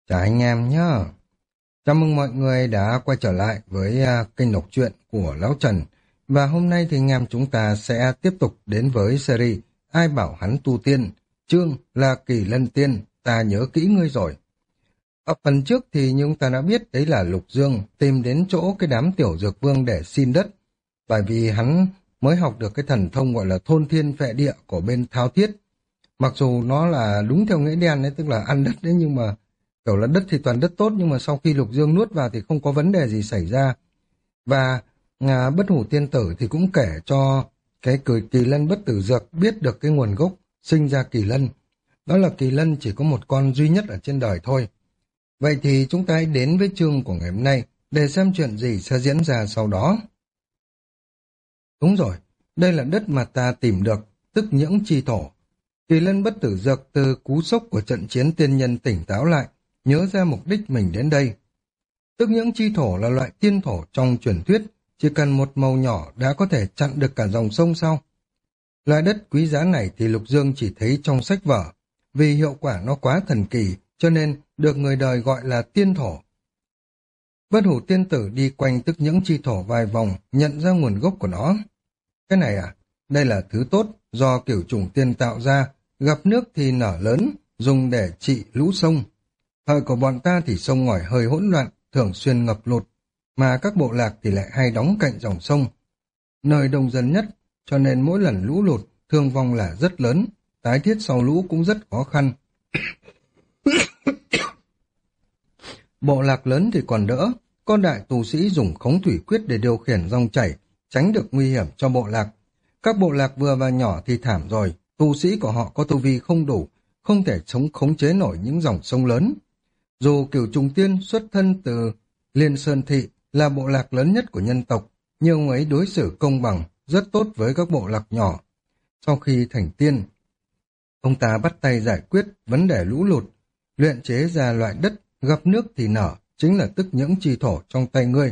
Chào anh em nhá. Chào mừng mọi người đã quay trở lại với kênh đọc truyện của Lão Trần. Và hôm nay thì anh em chúng ta sẽ tiếp tục đến với series Ai bảo hắn tu tiên, chương là Kỳ Lân Tiên, ta nhớ kỹ ngươi rồi. Ở phần trước thì chúng ta đã biết đấy là Lục Dương tìm đến chỗ cái đám tiểu dược vương để xin đất. Bởi vì hắn mới học được cái thần thông gọi là thôn thiên phệ địa của bên Thao Thiết. Mặc dù nó là đúng theo nghĩa đen đấy, tức là ăn đất đấy, nhưng mà kiểu là đất thì toàn đất tốt, nhưng mà sau khi Lục Dương nuốt vào thì không có vấn đề gì xảy ra. Và bất hủ tiên tử thì cũng kể cho cái kỳ lân bất tử dược biết được cái nguồn gốc sinh ra kỳ lân. Đó là kỳ lân chỉ có một con duy nhất ở trên đời thôi. Vậy thì chúng ta hãy đến với chương của ngày hôm nay để xem chuyện gì sẽ diễn ra sau đó. Đúng rồi, đây là đất mà ta tìm được, tức những chi thổ. Kỳ lân bất tử dược từ cú sốc của trận chiến tiên nhân tỉnh táo lại, nhớ ra mục đích mình đến đây. Tức những chi thổ là loại tiên thổ trong truyền thuyết, chỉ cần một màu nhỏ đã có thể chặn được cả dòng sông sau. Loại đất quý giá này thì Lục Dương chỉ thấy trong sách vở, vì hiệu quả nó quá thần kỳ, cho nên được người đời gọi là tiên thổ. Bất hủ tiên tử đi quanh tức những chi thổ vài vòng, nhận ra nguồn gốc của nó. Cái này à, đây là thứ tốt do kiểu chủng tiên tạo ra, gặp nước thì nở lớn, dùng để trị lũ sông. Thời của bọn ta thì sông ngòi hơi hỗn loạn, thường xuyên ngập lụt, mà các bộ lạc thì lại hay đóng cạnh dòng sông. Nơi đông dân nhất, cho nên mỗi lần lũ lụt, thương vong là rất lớn, tái thiết sau lũ cũng rất khó khăn. Bộ lạc lớn thì còn đỡ, con đại tu sĩ dùng khống thủy quyết để điều khiển dòng chảy, tránh được nguy hiểm cho bộ lạc. Các bộ lạc vừa và nhỏ thì thảm rồi, tu sĩ của họ có tu vi không đủ, không thể khống chế nổi những dòng sông lớn. Dù Cửu Trùng Tiên xuất thân từ Liên Sơn Thị là bộ lạc lớn nhất của nhân tộc, nhưng ông ấy đối xử công bằng, rất tốt với các bộ lạc nhỏ. Sau khi thành tiên, ông ta bắt tay giải quyết vấn đề lũ lụt, luyện chế ra loại đất gặp nước thì nở, chính là tức những chi thổ trong tay ngươi.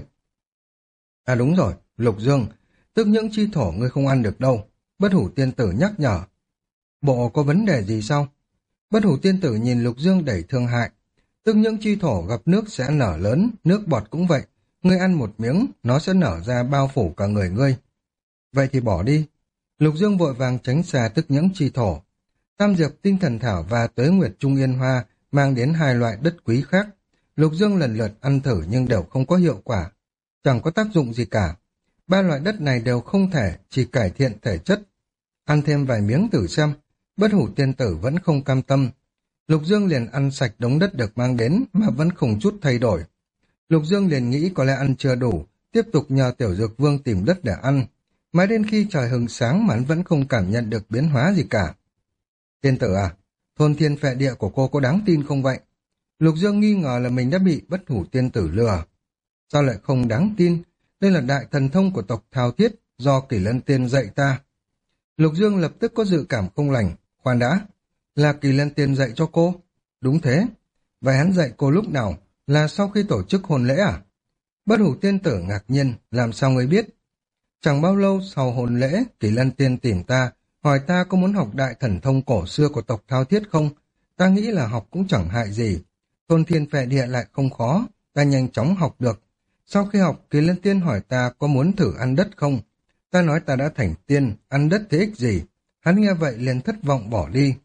À đúng rồi, Lục Dương, tức những chi thổ ngươi không ăn được đâu, bất hủ tiên tử nhắc nhở. Bộ có vấn đề gì sao? Bất hủ tiên tử nhìn Lục Dương đầy thương hại. Tức những chi thổ gặp nước sẽ nở lớn, nước bọt cũng vậy. Ngươi ăn một miếng, nó sẽ nở ra bao phủ cả người ngươi. Vậy thì bỏ đi. Lục Dương vội vàng tránh xa tức những chi thổ. Tam dược tinh thần thảo và tới nguyệt trung yên hoa mang đến hai loại đất quý khác. Lục Dương lần lượt ăn thử nhưng đều không có hiệu quả. Chẳng có tác dụng gì cả. Ba loại đất này đều không thể, chỉ cải thiện thể chất. Ăn thêm vài miếng thử xem. Bất hủ tiên tử vẫn không cam tâm. Lục Dương liền ăn sạch đống đất được mang đến mà vẫn không chút thay đổi. Lục Dương liền nghĩ có lẽ ăn chưa đủ, tiếp tục nhờ Tiểu Dược Vương tìm đất để ăn. Mãi đến khi trời hừng sáng mà hắn vẫn không cảm nhận được biến hóa gì cả. Tiên tử à, thôn thiên phệ địa của cô có đáng tin không vậy? Lục Dương nghi ngờ là mình đã bị bất hủ tiên tử lừa. Sao lại không đáng tin? Đây là đại thần thông của tộc Thao Thiết do Kỷ Lân Tiên dạy ta. Lục Dương lập tức có dự cảm không lành. Khoan đã, là Kỳ Lân Tiên dạy cho cô? Đúng thế. Vậy hắn dạy cô lúc nào? Là sau khi tổ chức hôn lễ à? Bất hủ tiên tử ngạc nhiên, làm sao ngươi biết? Chẳng bao lâu sau hôn lễ, Kỳ Lân Tiên tìm ta, hỏi ta có muốn học đại thần thông cổ xưa của tộc Thao Thiết không? Ta nghĩ là học cũng chẳng hại gì. Thôn thiên phệ địa lại không khó, ta nhanh chóng học được. Sau khi học, Kỳ Lân Tiên hỏi ta có muốn thử ăn đất không? Ta nói ta đã thành tiên, ăn đất thế ích gì? Hắn nghe vậy liền thất vọng bỏ đi.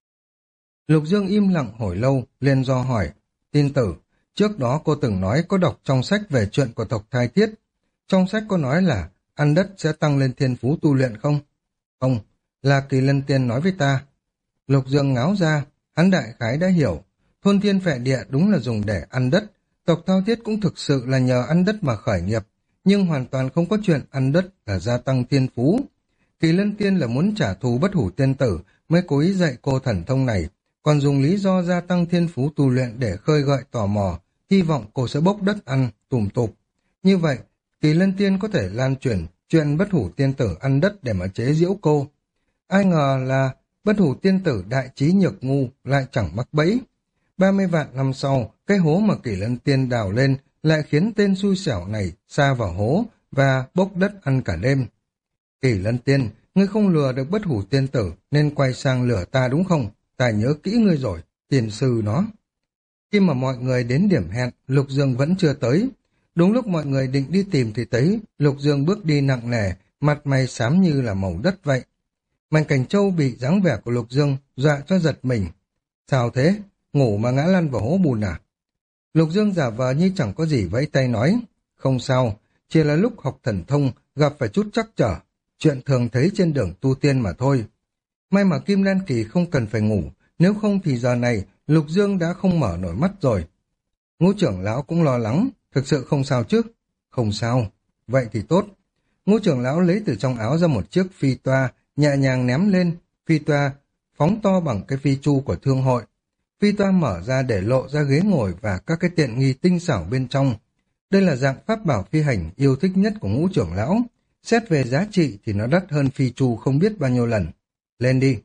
Lục Dương im lặng hồi lâu, liền do hỏi, tiên tử, trước đó cô từng nói có đọc trong sách về chuyện của tộc Thai Thiết. Trong sách có nói là ăn đất sẽ tăng lên thiên phú tu luyện không? Không, là Kỳ Lân Tiên nói với ta. Lục Dương ngáo ra, hắn đại khái đã hiểu, thôn thiên phệ địa đúng là dùng để ăn đất, tộc Thao Thiết cũng thực sự là nhờ ăn đất mà khởi nghiệp, nhưng hoàn toàn không có chuyện ăn đất là gia tăng thiên phú. Kỳ Lân Tiên là muốn trả thù bất hủ tiên tử mới cố ý dạy cô thần thông này, còn dùng lý do gia tăng thiên phú tu luyện để khơi gợi tò mò, hy vọng cô sẽ bốc đất ăn, tủm tụp. Như vậy, Kỳ Lân Tiên có thể lan truyền chuyện bất hủ tiên tử ăn đất để mà chế giễu cô. Ai ngờ là bất hủ tiên tử đại trí nhược ngu lại chẳng mắc bẫy. 30 vạn năm sau, cái hố mà Kỳ Lân Tiên đào lên lại khiến tên xui xẻo này sa vào hố và bốc đất ăn cả đêm. Kỳ Lân Tiên, ngươi không lừa được bất hủ tiên tử nên quay sang lừa ta đúng không? Ta nhớ kỹ ngươi rồi, tiền sư nó. Khi mà mọi người đến điểm hẹn, Lục Dương vẫn chưa tới. Đúng lúc mọi người định đi tìm thì thấy Lục Dương bước đi nặng nề, mặt mày xám như là màu đất vậy. Mạnh Cảnh Châu bị dáng vẻ của Lục Dương dọa cho giật mình. Sao thế? Ngủ mà ngã lăn vào hố bùn à? Lục Dương giả vờ như chẳng có gì vẫy tay nói. Không sao, chỉ là lúc học thần thông gặp phải chút trắc trở. Chuyện thường thấy trên đường tu tiên mà thôi. May mà Kim Đan Kỳ không cần phải ngủ, nếu không thì giờ này Lục Dương đã không mở nổi mắt rồi. Ngũ trưởng lão cũng lo lắng, thực sự không sao chứ? Không sao, vậy thì tốt. Ngũ trưởng lão lấy từ trong áo ra một chiếc phi toa, nhẹ nhàng ném lên, phi toa phóng to bằng cái phi chu của thương hội. Phi toa mở ra để lộ ra ghế ngồi và các cái tiện nghi tinh xảo bên trong. Đây là dạng pháp bảo phi hành yêu thích nhất của ngũ trưởng lão. Xét về giá trị thì nó đắt hơn phi chu không biết bao nhiêu lần. Lên đi.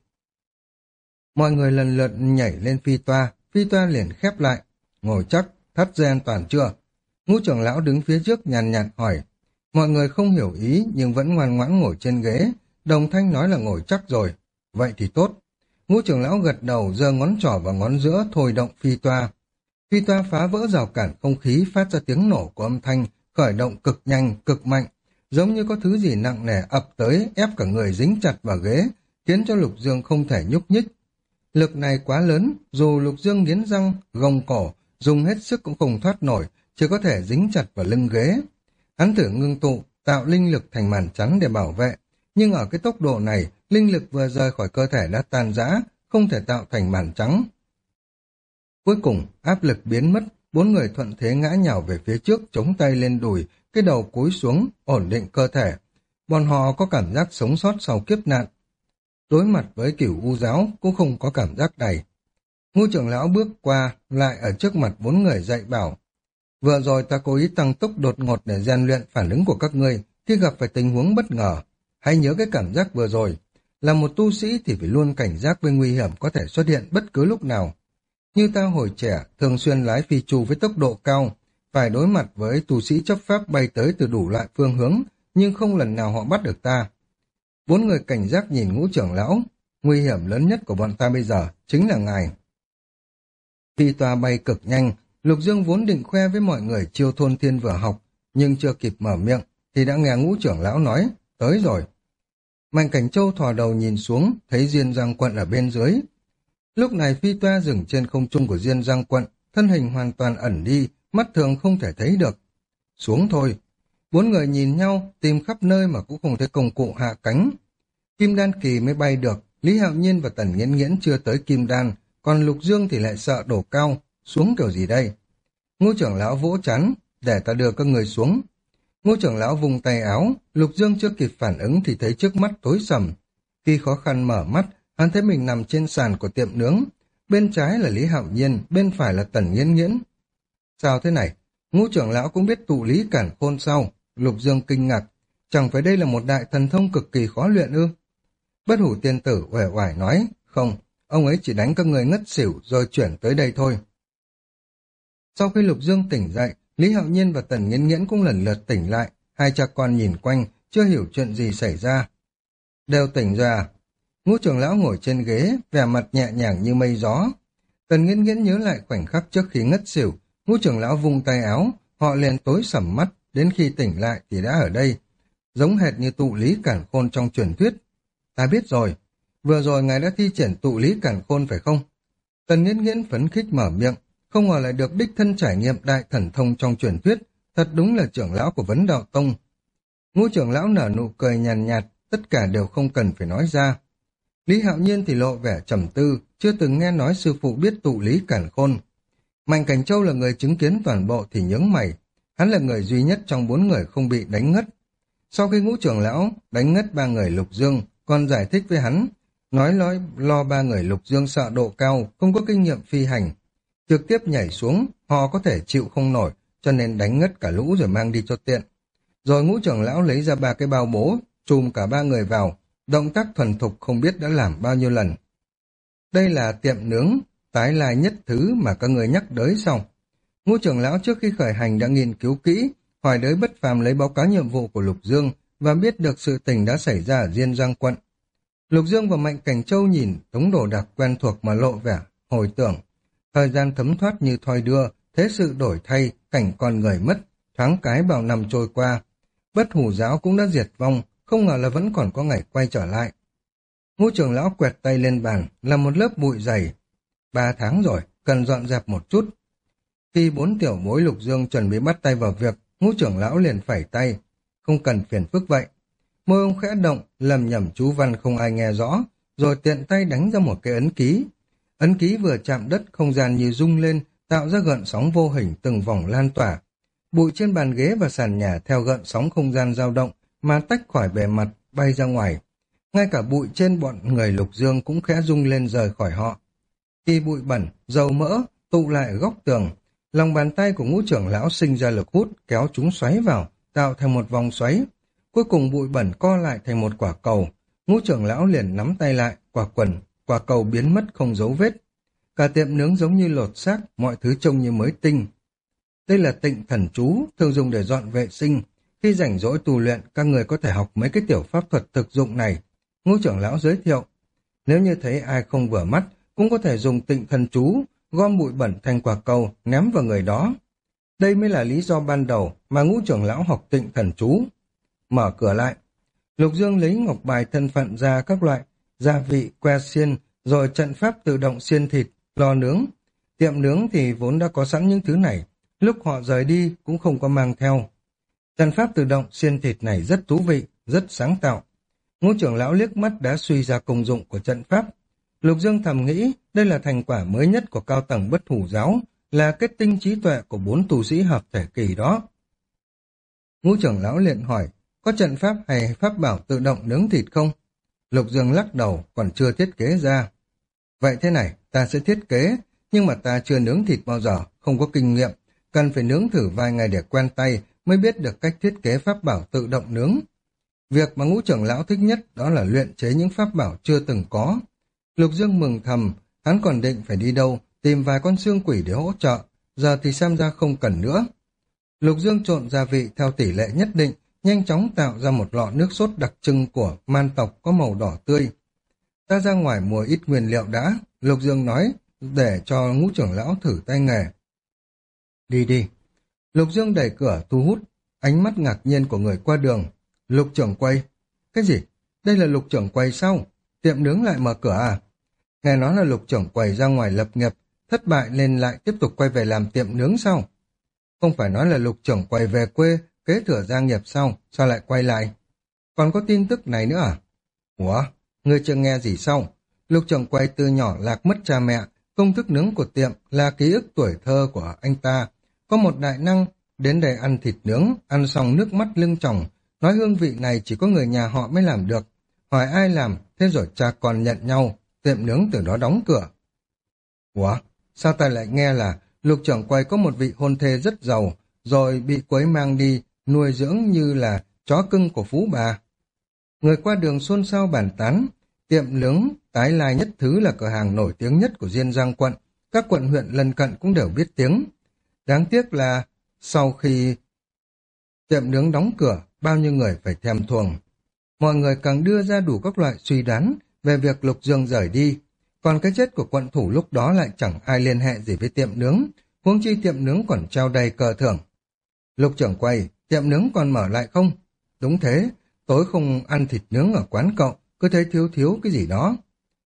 Mọi người lần lượt nhảy lên phi toa liền khép lại. Ngồi chắc, thắt dây an toàn chưa? Ngũ trưởng lão đứng phía trước nhàn nhạt hỏi. Mọi người không hiểu ý nhưng vẫn ngoan ngoãn ngồi trên ghế. Đồng thanh nói là ngồi chắc rồi. Vậy thì tốt. Ngũ trưởng lão gật đầu giơ ngón trỏ và ngón giữa thôi động phi toa. Phi toa phá vỡ rào cản không khí phát ra tiếng nổ của âm thanh, khởi động cực nhanh, cực mạnh. Giống như có thứ gì nặng nề ập tới ép cả người dính chặt vào ghế, khiến cho Lục Dương không thể nhúc nhích. Lực này quá lớn, dù Lục Dương nghiến răng, gồng cổ, dùng hết sức cũng không thoát nổi, chỉ có thể dính chặt vào lưng ghế. Hắn thử ngưng tụ, tạo linh lực thành màn chắn để bảo vệ, nhưng ở cái tốc độ này, linh lực vừa rời khỏi cơ thể đã tan rã, không thể tạo thành màn trắng. Cuối cùng, áp lực biến mất, bốn người thuận thế ngã nhào về phía trước, chống tay lên đùi, cái đầu cúi xuống, ổn định cơ thể. Bọn họ có cảm giác sống sót sau kiếp nạn. Đối mặt với Cửu U giáo cũng không có cảm giác này. Ngũ trưởng lão bước qua, lại ở trước mặt bốn người dạy bảo. Vừa rồi ta cố ý tăng tốc đột ngột để rèn luyện phản ứng của các ngươi khi gặp phải tình huống bất ngờ. Hãy nhớ cái cảm giác vừa rồi. Là một tu sĩ thì phải luôn cảnh giác với nguy hiểm có thể xuất hiện bất cứ lúc nào. Như ta hồi trẻ, thường xuyên lái phi chu với tốc độ cao, phải đối mặt với tu sĩ chấp pháp bay tới từ đủ loại phương hướng, nhưng không lần nào họ bắt được ta. Bốn người cảnh giác nhìn Ngũ trưởng lão, nguy hiểm lớn nhất của bọn ta bây giờ chính là ngài. Phi toa bay cực nhanh, Lục Dương vốn định khoe với mọi người chiêu thôn thiên vừa học, nhưng chưa kịp mở miệng thì đã nghe Ngũ trưởng lão nói, tới rồi. Mạnh Cảnh Châu thò đầu nhìn xuống, thấy Diên Giang Quận ở bên dưới. Lúc này phi toa dừng trên không trung của Diên Giang Quận, thân hình hoàn toàn ẩn đi, mắt thường không thể thấy được. Xuống thôi. Bốn người nhìn nhau, tìm khắp nơi mà cũng không thấy công cụ hạ cánh. Kim Đan Kỳ mới bay được, Lý Hạo Nhiên và Tần Nghiễn Nghiễn chưa tới Kim Đan, còn Lục Dương thì lại sợ đổ cao, xuống kiểu gì đây? Ngũ trưởng lão vỗ chán, để ta đưa các người xuống. Ngũ trưởng lão vùng tay áo, Lục Dương chưa kịp phản ứng thì thấy trước mắt tối sầm. Khi khó khăn mở mắt, hắn thấy mình nằm trên sàn của tiệm nướng. Bên trái là Lý Hạo Nhiên, bên phải là Tần Nghiễn Nghiễn. Sao thế này? Ngũ trưởng lão cũng biết tụ lý cản khôn sao? Lục Dương kinh ngạc. Chẳng phải đây là một đại thần thông cực kỳ khó luyện ư? Bất Hủ Tiên Tử uể oải nói, không, ông ấy chỉ đánh các người ngất xỉu rồi chuyển tới đây thôi. Sau khi Lục Dương tỉnh dậy, Lý Hạo Nhiên và Tần Nghiễn Nghiễn cũng lần lượt tỉnh lại, hai cha con nhìn quanh, chưa hiểu chuyện gì xảy ra. Đều tỉnh rồi à? Ngũ trưởng lão ngồi trên ghế, vẻ mặt nhẹ nhàng như mây gió. Tần Nghiễn Nghiễn nhớ lại khoảnh khắc trước khi ngất xỉu, Ngũ trưởng lão vung tay áo, họ liền tối sầm mắt, đến khi tỉnh lại thì đã ở đây, giống hệt như tụ lý cản khôn trong truyền thuyết. Ta biết rồi, vừa rồi ngài đã thi triển tụ lý cản khôn phải không? Tần Nghiễn Nghiễn phấn khích mở miệng, không ngờ lại được đích thân trải nghiệm đại thần thông trong truyền thuyết, thật đúng là trưởng lão của Vấn Đạo Tông. Ngũ trưởng lão nở nụ cười nhàn nhạt, tất cả đều không cần phải nói ra. Lý Hạo Nhiên thì lộ vẻ trầm tư, chưa từng nghe nói sư phụ biết tụ lý cản khôn. Mạnh Cảnh Châu là người chứng kiến toàn bộ thì nhướng mày, hắn là người duy nhất trong bốn người không bị đánh ngất. Sau khi Ngũ trưởng lão đánh ngất ba người Lục Dương, còn giải thích với hắn, nói lo ba người Lục Dương sợ độ cao, không có kinh nghiệm phi hành. Trực tiếp nhảy xuống, họ có thể chịu không nổi, cho nên đánh ngất cả lũ rồi mang đi cho tiện. Rồi Ngũ trưởng lão lấy ra ba cái bao bố, chùm cả ba người vào, động tác thuần thục không biết đã làm bao nhiêu lần. Đây là tiệm nướng, tái lai nhất thứ mà các người nhắc tới sao? Ngũ trưởng lão trước khi khởi hành đã nghiên cứu kỹ, hỏi đới Bất Phàm lấy báo cáo nhiệm vụ của Lục Dương và biết được sự tình đã xảy ra ở Diên Giang Quận. Lục Dương và Mạnh Cảnh Châu nhìn đống đồ đạc quen thuộc mà lộ vẻ hồi tưởng. Thời gian thấm thoát như thoi đưa, thế sự đổi thay, cảnh con người mất, thoáng cái bao năm trôi qua. Bất hủ giáo cũng đã diệt vong, không ngờ là vẫn còn có ngày quay trở lại. Ngũ trưởng lão quẹt tay lên bàn, là một lớp bụi dày. 3 tháng rồi, cần dọn dẹp một chút. Khi 4 tiểu bối Lục Dương chuẩn bị bắt tay vào việc, Ngũ trưởng lão liền phẩy tay. Không cần phiền phức vậy. Môi ông khẽ động, lầm nhầm chú văn không ai nghe rõ, rồi tiện tay đánh ra một cái ấn ký. Ấn ký vừa chạm đất, không gian như rung lên, tạo ra gợn sóng vô hình từng vòng lan tỏa. Bụi trên bàn ghế và sàn nhà theo gợn sóng không gian dao động mà tách khỏi bề mặt, bay ra ngoài. Ngay cả bụi trên bọn người Lục Dương cũng khẽ rung lên rời khỏi họ. Khi bụi bẩn, dầu mỡ tụ lại ở góc tường, lòng bàn tay của Ngũ trưởng lão sinh ra lực hút kéo chúng xoáy vào, tạo thành một vòng xoáy. Cuối cùng bụi bẩn co lại thành một quả cầu. Ngũ trưởng lão liền nắm tay lại, quả cầu biến mất không dấu vết. Cả tiệm nướng giống như lột xác, mọi thứ trông như mới tinh. Đây là tịnh thần chú, thường dùng để dọn vệ sinh. Khi rảnh rỗi tu luyện, các người có thể học mấy cái tiểu pháp thuật thực dụng này. Ngũ trưởng lão giới thiệu. Nếu như thấy ai không vừa mắt, cũng có thể dùng tịnh thần chú, gom bụi bẩn thành quả cầu, ném vào người đó. Đây mới là lý do ban đầu mà Ngũ trưởng lão học tịnh thần chú. Mở cửa lại. Lục Dương lấy ngọc bài thân phận ra các loại gia vị, que xiên, rồi trận pháp tự động xiên thịt, lò nướng. Tiệm nướng thì vốn đã có sẵn những thứ này, lúc họ rời đi cũng không có mang theo. Trận pháp tự động xiên thịt này rất thú vị, rất sáng tạo. Ngũ trưởng lão liếc mắt đã suy ra công dụng của trận pháp. Lục Dương thầm nghĩ đây là thành quả mới nhất của cao tầng Bất Hủ giáo, là kết tinh trí tuệ của 4 tu sĩ hợp thể kỳ đó. Ngũ trưởng lão liền hỏi, có trận pháp hay pháp bảo tự động nướng thịt không? Lục Dương lắc đầu, còn chưa thiết kế ra. Vậy thế này, ta sẽ thiết kế, nhưng mà ta chưa nướng thịt bao giờ, không có kinh nghiệm, cần phải nướng thử vài ngày để quen tay mới biết được cách thiết kế pháp bảo tự động nướng. Việc mà Ngũ trưởng lão thích nhất đó là luyện chế những pháp bảo chưa từng có. Lục Dương mừng thầm, hắn còn định phải đi đâu, tìm vài con xương quỷ để hỗ trợ, giờ thì xem ra không cần nữa. Lục Dương trộn gia vị theo tỷ lệ nhất định, nhanh chóng tạo ra một lọ nước sốt đặc trưng của man tộc có màu đỏ tươi. Ta ra ngoài mua ít nguyên liệu đã, Lục Dương nói, để cho Ngũ trưởng lão thử tay nghề. Đi đi. Lục Dương đẩy cửa thu hút ánh mắt ngạc nhiên của người qua đường. Lục trưởng quầy. Cái gì? Đây là Lục trưởng quầy sao? Tiệm nướng lại mở cửa à? Nghe nói là Lục trưởng quầy ra ngoài lập nghiệp, thất bại nên lại tiếp tục quay về làm tiệm nướng sao? Không phải nói là Lục trưởng quầy về quê, kế thừa gia nghiệp sao? Sao lại quay lại? Còn có tin tức này nữa à? Ủa? Ngươi chưa nghe gì sao? Lục trưởng quầy từ nhỏ lạc mất cha mẹ, công thức nướng của tiệm là ký ức tuổi thơ của anh ta. Có một đại năng đến đây ăn thịt nướng, ăn xong nước mắt lưng tròng, nói hương vị này chỉ có người nhà họ mới làm được. Hỏi ai làm, thế rồi cha con nhận nhau, tiệm nướng từ đó đóng cửa. Ủa, sao ta lại nghe là Lục trưởng quầy có một vị hôn thê rất giàu, rồi bị quấy mang đi, nuôi dưỡng như là chó cưng của phú bà. Người qua đường xôn xao bàn tán, tiệm nướng Tái Lai Nhất Thứ là cửa hàng nổi tiếng nhất của Diên Giang quận, các quận huyện lân cận cũng đều biết tiếng. Đáng tiếc là sau khi tiệm nướng đóng cửa, bao nhiêu người phải thèm thuồng. Mọi người càng đưa ra đủ các loại suy đoán về việc Lục Dương rời đi, còn cái chết của quận thủ lúc đó lại chẳng ai liên hệ gì với tiệm nướng, huống chi tiệm nướng còn treo đầy cờ thưởng. Lục trưởng quầy, tiệm nướng còn mở lại không? Đúng thế, tối không ăn thịt nướng ở quán cậu, cứ thấy thiếu thiếu cái gì đó.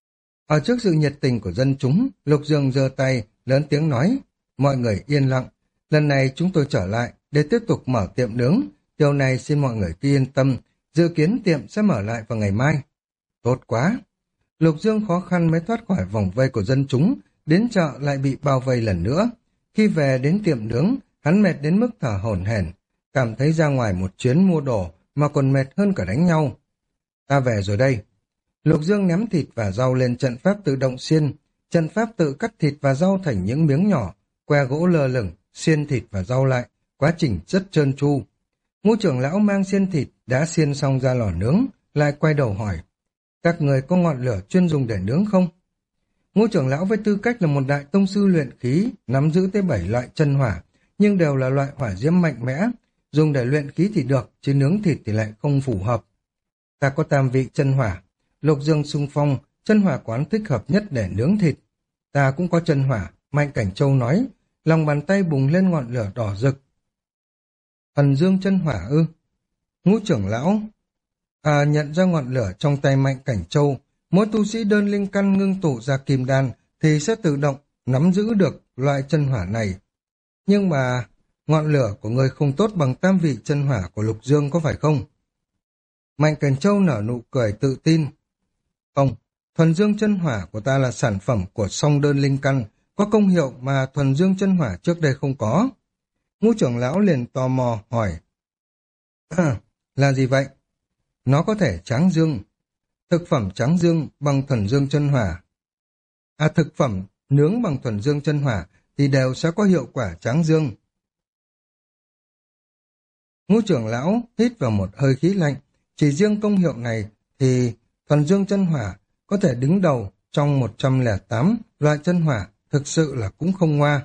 Ở trước sự nhiệt tình của dân chúng, Lục Dương giơ tay, lớn tiếng nói, mọi người yên lặng, lần này chúng tôi trở lại để tiếp tục mở tiệm nướng, điều này xin mọi người cứ yên tâm, dự kiến tiệm sẽ mở lại vào ngày mai. Tốt quá! Lục Dương khó khăn mới thoát khỏi vòng vây của dân chúng, đến chợ lại bị bao vây lần nữa. Khi về đến tiệm nướng, hắn mệt đến mức thở hổn hển, cảm thấy ra ngoài một chuyến mua đồ mà còn mệt hơn cả đánh nhau. Ta về rồi đây. Lục Dương ném thịt và rau lên trận pháp tự động xiên, trận pháp tự cắt thịt và rau thành những miếng nhỏ, que gỗ lơ lửng, xiên thịt và rau lại, quá trình rất trơn tru. Ngũ trưởng lão mang xiên thịt đã xiên xong ra lò nướng, lại quay đầu hỏi, các người có ngọn lửa chuyên dùng để nướng không? Ngũ trưởng lão với tư cách là một đại tông sư luyện khí, nắm giữ tới 7 loại chân hỏa, nhưng đều là loại hỏa diễm mạnh mẽ, dùng để luyện khí thì được, chứ nướng thịt thì lại không phù hợp. Ta có tam vị chân hỏa, Lục Dương xung phong, chân hỏa quán thích hợp nhất để nướng thịt. Ta cũng có chân hỏa, Mạnh Cảnh Châu nói, lòng bàn tay bùng lên ngọn lửa đỏ rực. Thần dương chân hỏa ư? Ngũ trưởng lão nhận ra ngọn lửa trong tay Mạnh Cảnh Châu, mỗi tu sĩ đơn linh căn ngưng tụ ra kim đan thì sẽ tự động nắm giữ được loại chân hỏa này. Nhưng mà ngọn lửa của người không tốt bằng tam vị chân hỏa của Lục Dương có phải không? Mạnh Cảnh Châu nở nụ cười tự tin. Không, thuần dương chân hỏa của ta là sản phẩm của song đơn linh căn, có công hiệu mà thuần dương chân hỏa trước đây không có. Ngũ trưởng lão liền tò mò hỏi. Là gì vậy? Nó có thể tráng dương. Thực phẩm tráng dương bằng thuần dương chân hỏa. Thực phẩm nướng bằng thuần dương chân hỏa thì đều sẽ có hiệu quả tráng dương. Ngũ trưởng lão hít vào một hơi khí lạnh. Chỉ riêng công hiệu này thì thuần dương chân hỏa có thể đứng đầu trong 108 loại chân hỏa, thực sự là cũng không ngoa.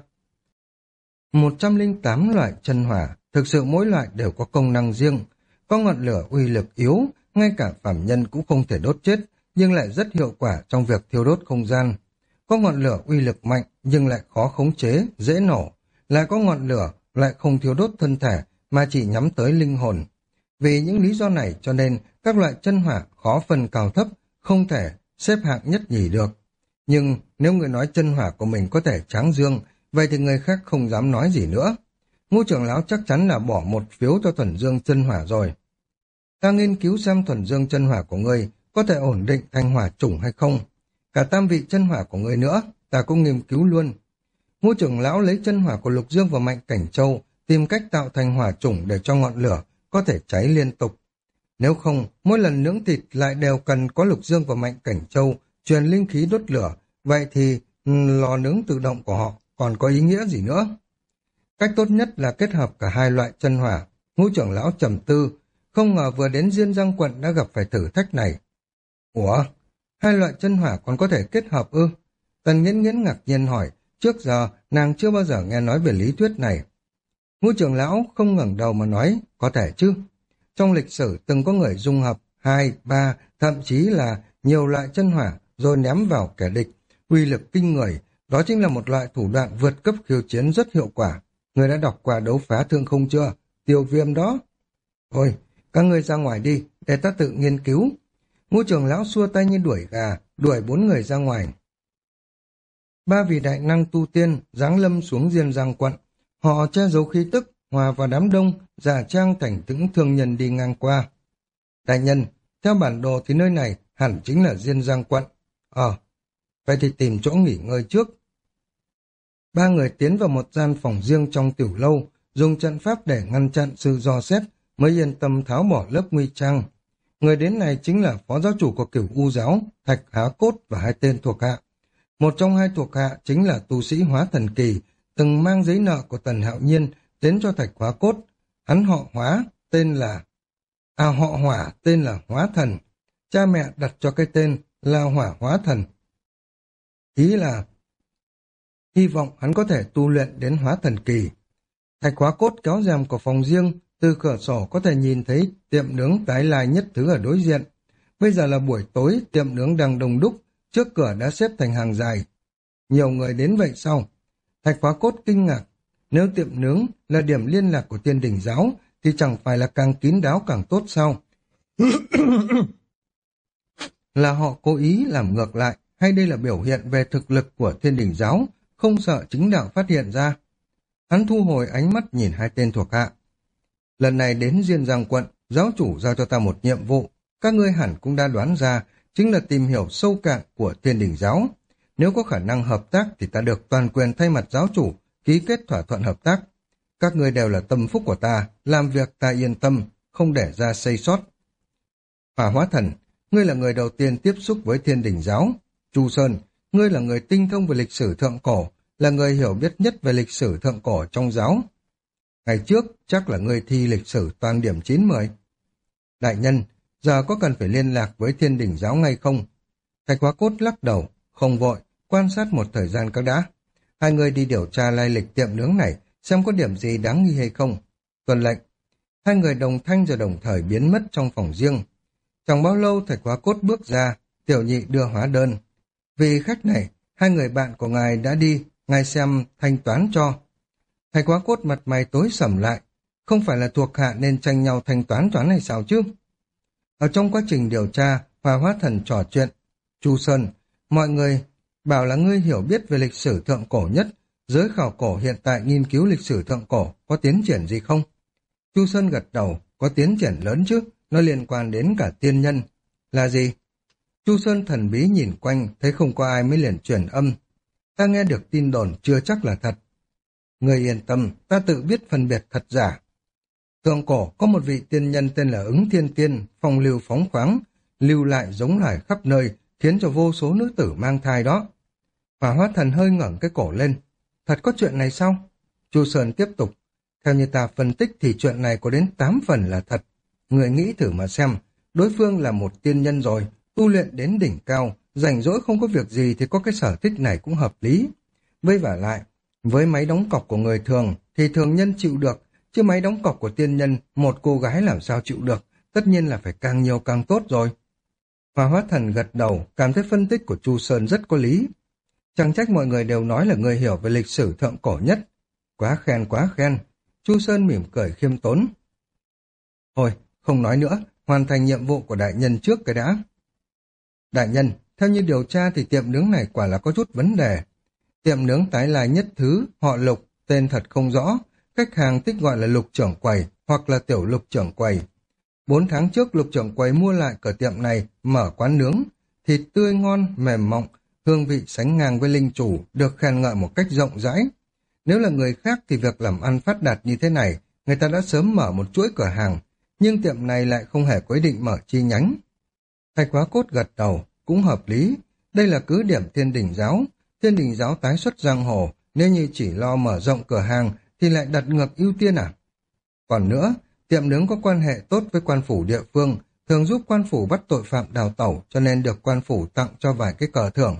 108 loại chân hỏa, thực sự mỗi loại đều có công năng riêng, có ngọn lửa uy lực yếu, ngay cả phàm nhân cũng không thể đốt chết, nhưng lại rất hiệu quả trong việc thiêu đốt không gian. Có ngọn lửa uy lực mạnh nhưng lại khó khống chế, dễ nổ, lại có ngọn lửa lại không thiêu đốt thân thể mà chỉ nhắm tới linh hồn. Vì những lý do này cho nên các loại chân hỏa khó phân cao thấp, không thể xếp hạng nhất nhì được. Nhưng nếu người nói chân hỏa của mình có thể tráng dương, vậy thì người khác không dám nói gì nữa. Ngũ trưởng lão chắc chắn là bỏ một phiếu cho thuần dương chân hỏa rồi. Ta nghiên cứu xem thuần dương chân hỏa của ngươi có thể ổn định thành hỏa chủng hay không. Cả tam vị chân hỏa của ngươi nữa, ta cũng nghiên cứu luôn. Ngũ trưởng lão lấy chân hỏa của Lục Dương và Mạnh Cảnh Châu, tìm cách tạo thành hỏa chủng để cho ngọn lửa có thể cháy liên tục. Nếu không, mỗi lần nướng thịt lại đều cần có Lục Dương và Mạnh Cảnh Châu truyền linh khí đốt lửa, vậy thì lò nướng tự động của họ còn có ý nghĩa gì nữa? Cách tốt nhất là kết hợp cả hai loại chân hỏa. Ngũ trưởng lão trầm tư, không ngờ vừa đến Diên Giang quận đã gặp phải thử thách này. Ủa, hai loại chân hỏa còn có thể kết hợp ư? Tần Nghiễn Nghiễn ngạc nhiên hỏi, trước giờ nàng chưa bao giờ nghe nói về lý thuyết này. Ngũ trưởng lão không ngẩng đầu mà nói, có thể chứ. Trong lịch sử từng có người dung hợp 2, 3, thậm chí là nhiều loại chân hỏa rồi ném vào kẻ địch, uy lực kinh người. Đó chính là một loại thủ đoạn vượt cấp khiêu chiến rất hiệu quả. Người đã đọc qua Đấu Phá Thương Không chưa? Tiêu Viêm đó. Thôi, các ngươi ra ngoài đi, để ta tự nghiên cứu. Ngũ trưởng lão xua tay như đuổi gà, đuổi 4 người ra ngoài. 3 vị đại năng tu tiên giáng lâm xuống Diên Giang quận. Họ che giấu khí tức, hòa vào đám đông, giả trang thành những thương nhân đi ngang qua. Đại nhân, theo bản đồ thì nơi này hẳn chính là Diên Giang quận. Vậy thì tìm chỗ nghỉ ngơi trước. 3 người tiến vào một gian phòng riêng trong tiểu lâu, dùng trận pháp để ngăn chặn sự dò xét, mới yên tâm tháo bỏ lớp nguy trang. Người đến này chính là phó giáo chủ của Cửu U giáo, Thạch Há Cốt và 2 tên thuộc hạ. Một trong 2 thuộc hạ chính là tu sĩ Hóa Thần Kỳ, từng mang giấy nợ của Tần Hạo Nhiên đến cho Thạch Há Cốt. Hắn họ Hóa, họ Hỏa, tên là Hóa Thần. Cha mẹ đặt cho cái tên là Hỏa Hóa Thần. Ý là hy vọng hắn có thể tu luyện đến Hóa Thần Kỳ. Thạch Hóa Cốt kéo rèm của phòng riêng, từ cửa sổ có thể nhìn thấy tiệm nướng tái lai nhất thứ ở đối diện. Bây giờ là buổi tối, tiệm nướng đang đông đúc, trước cửa đã xếp thành hàng dài. Nhiều người đến vậy sao? Thạch Hóa Cốt kinh ngạc. Nếu tiệm nướng là điểm liên lạc của Thiên Đình giáo, thì chẳng phải là càng kín đáo càng tốt sao? Là họ cố ý làm ngược lại, hay đây là biểu hiện về thực lực của Thiên Đình giáo, không sợ chính đạo phát hiện ra? Hắn thu hồi ánh mắt nhìn 2 tên thuộc hạ. Lần này đến Diên Giang quận, giáo chủ giao cho ta một nhiệm vụ, các ngươi hẳn cũng đã đoán ra, chính là tìm hiểu sâu cạn của Thiên Đình giáo. Nếu có khả năng hợp tác thì ta được toàn quyền thay mặt giáo chủ, ký kết thỏa thuận hợp tác. Các ngươi đều là tâm phúc của ta, làm việc ta yên tâm, không để ra xây sót. Hỏa Hóa Thần, ngươi là người đầu tiên tiếp xúc với Thiên Đình giáo. Chu Sơn, ngươi là người tinh thông về lịch sử thượng cổ, là người hiểu biết nhất về lịch sử thượng cổ trong giáo. Ngày trước, chắc là ngươi thi lịch sử toàn điểm 9-10. Đại nhân, giờ có cần phải liên lạc với Thiên Đình giáo ngay không? Thạch Hóa Cốt lắc đầu, không vội, quan sát một thời gian các đã. 2 người đi điều tra lai lịch tiệm nướng này, xem có điểm gì đáng nghi hay không. Tuân lệnh. 2 người đồng thanh rồi đồng thời biến mất trong phòng riêng. Chẳng bao lâu Thạch Hóa Cốt bước ra, tiểu nhị đưa hóa đơn. Vì khách này, 2 người bạn của ngài đã đi ngài xem thanh toán cho. Thạch Quá Cốt mặt mày tối sầm lại, không phải là thuộc hạ nên tranh nhau thanh toán toán hay sao chứ? Ở trong quá trình điều tra, Hòa Hóa Thần trò chuyện, Chu Sơn, mọi người bảo là ngươi hiểu biết về lịch sử thượng cổ nhất, giới khảo cổ hiện tại nghiên cứu lịch sử thượng cổ có tiến triển gì không? Chu Sơn gật đầu, có tiến triển lớn chứ, nó liên quan đến cả tiên nhân. Là gì? Chu Sơn thần bí nhìn quanh, thấy không có ai mới liền truyền âm. Ta nghe được tin đồn chưa chắc là thật. Người yên tâm, ta tự biết phân biệt thật giả. Thượng cổ có một vị tiên nhân tên là Ứng Thiên Tiên, phong lưu phóng khoáng, lưu lại giống loài khắp nơi, khiến cho vô số nữ tử mang thai đó. Hỏa Hóa Thần hơi ngẩng cái cổ lên. Thật có chuyện này sao? Chu Sơn tiếp tục. Theo như ta phân tích thì chuyện này có đến 8 phần là thật. Người nghĩ thử mà xem, đối phương là một tiên nhân rồi, tu luyện đến đỉnh cao, rảnh rỗi không có việc gì thì có cái sở thích này cũng hợp lý. Với vả lại, với máy đóng cọc của người thường thì thường nhân chịu được, chứ máy đóng cọc của tiên nhân một cô gái làm sao chịu được, tất nhiên là phải càng nhiều càng tốt rồi. Hỏa Hóa Thần gật đầu, cảm thấy phân tích của Chu Sơn rất có lý. Chẳng trách mọi người đều nói là người hiểu về lịch sử thượng cổ nhất. Quá khen, quá khen. Chu Sơn mỉm cười khiêm tốn. Thôi, không nói nữa, hoàn thành nhiệm vụ của đại nhân trước cái đã. Đại nhân, theo như điều tra thì tiệm nướng này quả là có chút vấn đề. Tiệm nướng tái lai nhất thứ, họ Lục, tên thật không rõ, khách hàng thích gọi là Lục trưởng quầy hoặc là tiểu Lục trưởng quầy. 4 tháng trước Lục trưởng quầy mua lại cửa tiệm này, mở quán nướng, thịt tươi ngon, mềm mọng, hương vị sánh ngang với linh chủ, được khen ngợi một cách rộng rãi. Nếu là người khác thì việc làm ăn phát đạt như thế này, người ta đã sớm mở một chuỗi cửa hàng, nhưng tiệm này lại không hề có ý định mở chi nhánh. Thạch Quá Cốt gật đầu, cũng hợp lý, đây là cứ điểm Thiên Đình giáo tái xuất giang hồ, nếu như chỉ lo mở rộng cửa hàng thì lại đặt ngược ưu tiên à? Còn nữa, tiệm nướng có quan hệ tốt với quan phủ địa phương, thường giúp quan phủ bắt tội phạm đào tẩu, cho nên được quan phủ tặng cho vài cái cờ thưởng.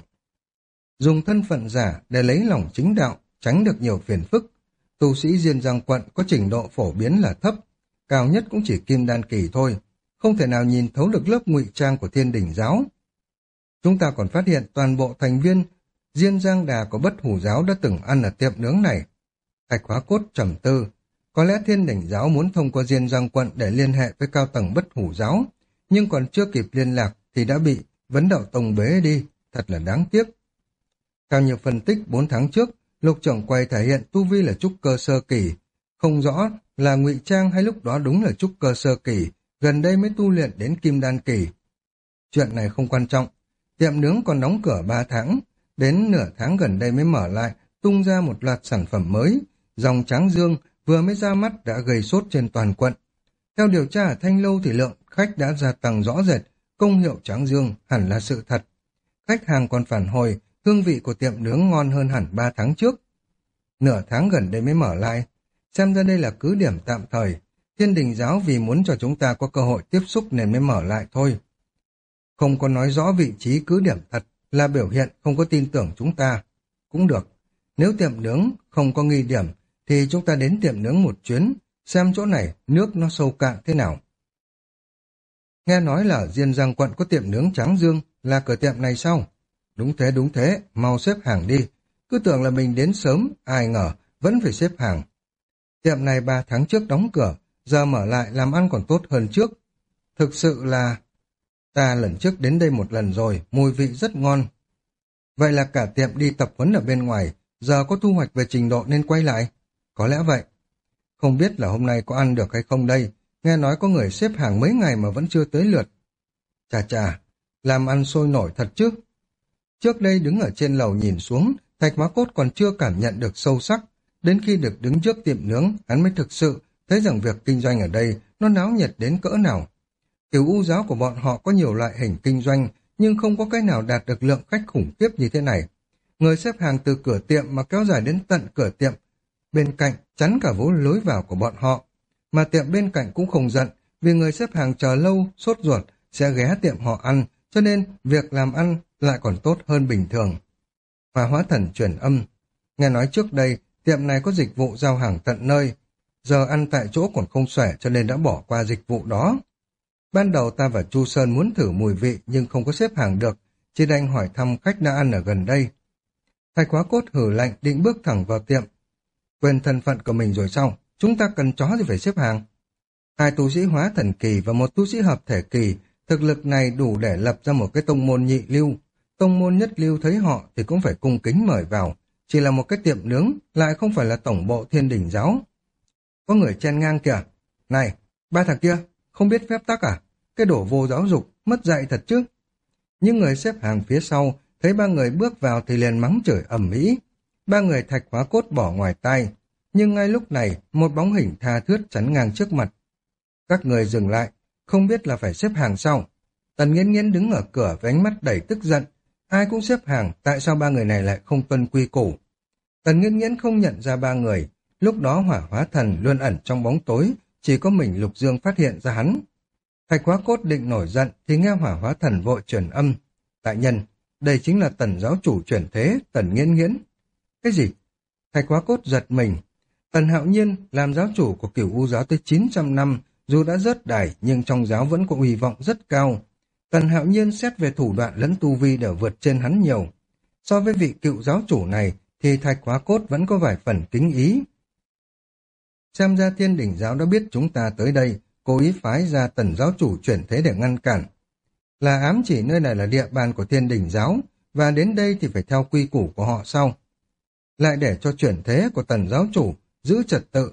Dùng thân phận giả để lấy lòng chính đạo, tránh được nhiều phiền phức. Tu sĩ Diên Giang quận có trình độ phổ biến là thấp, cao nhất cũng chỉ kim đan kỳ thôi, không thể nào nhìn thấu được lớp ngụy trang của Thiên Đình giáo. Chúng ta còn phát hiện toàn bộ thành viên Diên Giang Đà của Bất Hủ giáo đã từng ăn ở tiệm nướng này. Thạch Hóa Cốt trầm tư, có lẽ Thiên Đình giáo muốn thông qua Diên Giang quận để liên hệ với cao tầng Bất Hủ giáo, nhưng còn chưa kịp liên lạc thì đã bị Vấn Đạo Tông bế đi, thật là đáng tiếc. Theo như phân tích 4 tháng trước, Lục trưởng quầy thể hiện tu vi là trúc cơ sơ kỳ, không rõ là ngụy trang hay lúc đó đúng là trúc cơ sơ kỳ, gần đây mới tu luyện đến kim đan kỳ. Chuyện này không quan trọng, tiệm nướng còn đóng cửa 3 tháng, đến nửa tháng gần đây mới mở lại, tung ra một loạt sản phẩm mới, dòng Tráng Dương vừa mới ra mắt đã gây sốt trên toàn quận. Theo điều tra ở Thanh Lâu thì lượng khách đã gia tăng rõ rệt, công hiệu Tráng Dương hẳn là sự thật. Khách hàng còn phản hồi, hương vị của tiệm nướng ngon hơn hẳn 3 tháng trước. Nửa tháng gần đây mới mở lại, xem ra đây là cứ điểm tạm thời. Thiên Đình giáo vì muốn cho chúng ta có cơ hội tiếp xúc nên mới mở lại thôi. Không có nói rõ vị trí cứ điểm thật là biểu hiện không có tin tưởng chúng ta. Cũng được, nếu tiệm nướng không có nghi điểm thì chúng ta đến tiệm nướng một chuyến, xem chỗ này nước nó sâu cạn thế nào. Nghe nói là Diên Giang quận có tiệm nướng Tráng Dương, là cửa tiệm này sao? Đúng thế, mau xếp hàng đi. Cứ tưởng là mình đến sớm, ai ngờ vẫn phải xếp hàng. Tiệm này 3 tháng trước đóng cửa, giờ mở lại làm ăn còn tốt hơn trước. Thực sự là... Ta lần trước đến đây một lần rồi, mùi vị rất ngon. Vậy là cả tiệm đi tập huấn ở bên ngoài, giờ có thu hoạch về trình độ nên quay lại. Có lẽ vậy. Không biết là hôm nay có ăn được hay không đây, nghe nói có người xếp hàng mấy ngày mà vẫn chưa tới lượt. Chà, làm ăn sôi nổi thật chứ. Trước đây đứng ở trên lầu nhìn xuống, Thạch Hóa Cốt còn chưa cảm nhận được sâu sắc. Đến khi được đứng trước tiệm nướng, hắn mới thực sự thấy rằng việc kinh doanh ở đây nó náo nhiệt đến cỡ nào. Tiểu U giáo của bọn họ có nhiều loại hình kinh doanh, nhưng không có cái nào đạt được lượng khách khủng khiếp như thế này. Người xếp hàng từ cửa tiệm mà kéo dài đến tận cửa tiệm, bên cạnh chắn cả lối vào của bọn họ. Mà tiệm bên cạnh cũng không giận, vì người xếp hàng chờ lâu, sốt ruột, sẽ ghé tiệm họ ăn, cho nên việc làm ăn lại còn tốt hơn bình thường. Hòa Hóa Thần truyền âm, nghe nói trước đây tiệm này có dịch vụ giao hàng tận nơi, giờ ăn tại chỗ còn không xuể cho nên đã bỏ qua dịch vụ đó. Ban đầu ta và Chu Sơn muốn thử mùi vị nhưng không có xếp hàng được, chỉ đành hỏi thăm khách đã ăn ở gần đây. Thạch Hóa Cốt hử lạnh định bước thẳng vào tiệm. Quên thân phận của mình rồi sao? Chúng ta cần chó thì phải xếp hàng. Hai tu sĩ hóa thần kỳ và một tu sĩ hợp thể kỳ, thực lực này đủ để lập ra một cái tông môn nhị lưu. Tông môn nhất lưu thấy họ thì cũng phải cung kính mời vào. Chỉ là một cái tiệm nướng, lại không phải là tổng bộ Thiên Đình giáo. Có người chen ngang kìa. Này, ba thằng kia, không biết phép tắc à? Cái đổ vô giáo dục, mất dạy thật chứ. Những người xếp hàng phía sau, thấy ba người bước vào thì liền mắng chửi ầm ĩ. Ba người Thạch Hóa Cốt bỏ ngoài tai. Nhưng ngay lúc này, một bóng hình tha thướt chắn ngang trước mặt. Các người dừng lại, không biết là phải xếp hàng sau. Tần Nghiễn Nghiễn đứng ở cửa với ánh mắt đầy tức giận. Ai cũng xếp hàng, tại sao ba người này lại không tuân quy củ? Tần Nghiễn Nghiễn không nhận ra ba người. Lúc đó Hỏa Hóa Thần luôn ẩn trong bóng tối, chỉ có mình Lục Dương phát hiện ra hắn. Thạch Hóa Cốt định nổi giận thì nghe Hỏa Hóa Thần vội truyền âm. Đại nhân, đây chính là Tần giáo chủ chuyển thế, Tần Nghiễn Nghiễn. Cái gì? Thạch Hóa Cốt giật mình. Tần Hạo Nhiên làm giáo chủ của Cửu U giáo tới 900 năm, dù đã rớt đài nhưng trong giáo vẫn có uy vọng rất cao. Tần Hạo Nhiên xét về thủ đoạn lẫn tu vi đều vượt trên hắn nhiều. So với vị cựu giáo chủ này thì Thạch Hóa Cốt vẫn có vài phần kính ý. Xem ra Thiên Đình giáo đã biết chúng ta tới đây, cố ý phái ra Tần giáo chủ chuyển thế để ngăn cản. Là ám chỉ nơi này là địa bàn của Thiên Đình giáo, và đến đây thì phải theo quy củ của họ sau. Lại để cho chuyển thế của Tần giáo chủ giữ trật tự.